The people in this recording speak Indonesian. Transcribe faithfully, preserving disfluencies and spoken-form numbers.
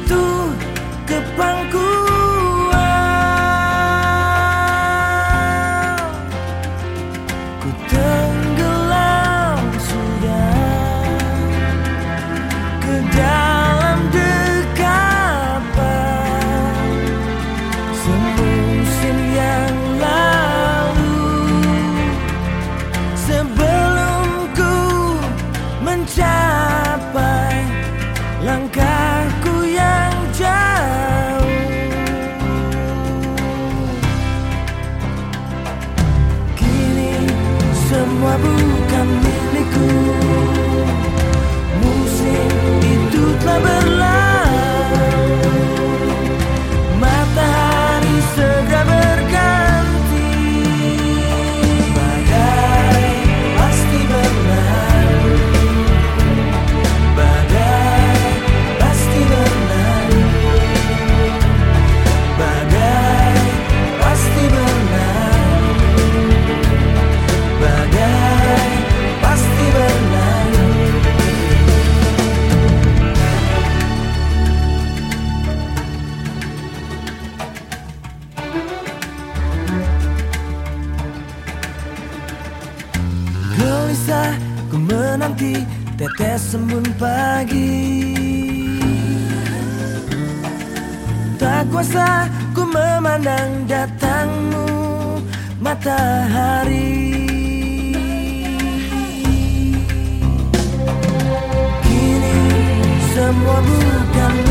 itu ke pangkuan. Ku tenggelam sudah ke dalam dekapan semusim yang lalu. Sebelum ku mencapai langkahku yang jauh, kini semua bukan milikku. Musim itu telah berlalu, matahari segera berganti. Badai pasti berlalu, badai pasti berlalu, badai pasti berlalu, badai pasti berlalu. Gelisah ku menanti tetes embun pagi, tak kuasa ku memandang datangmu matahari. Kini semua bukan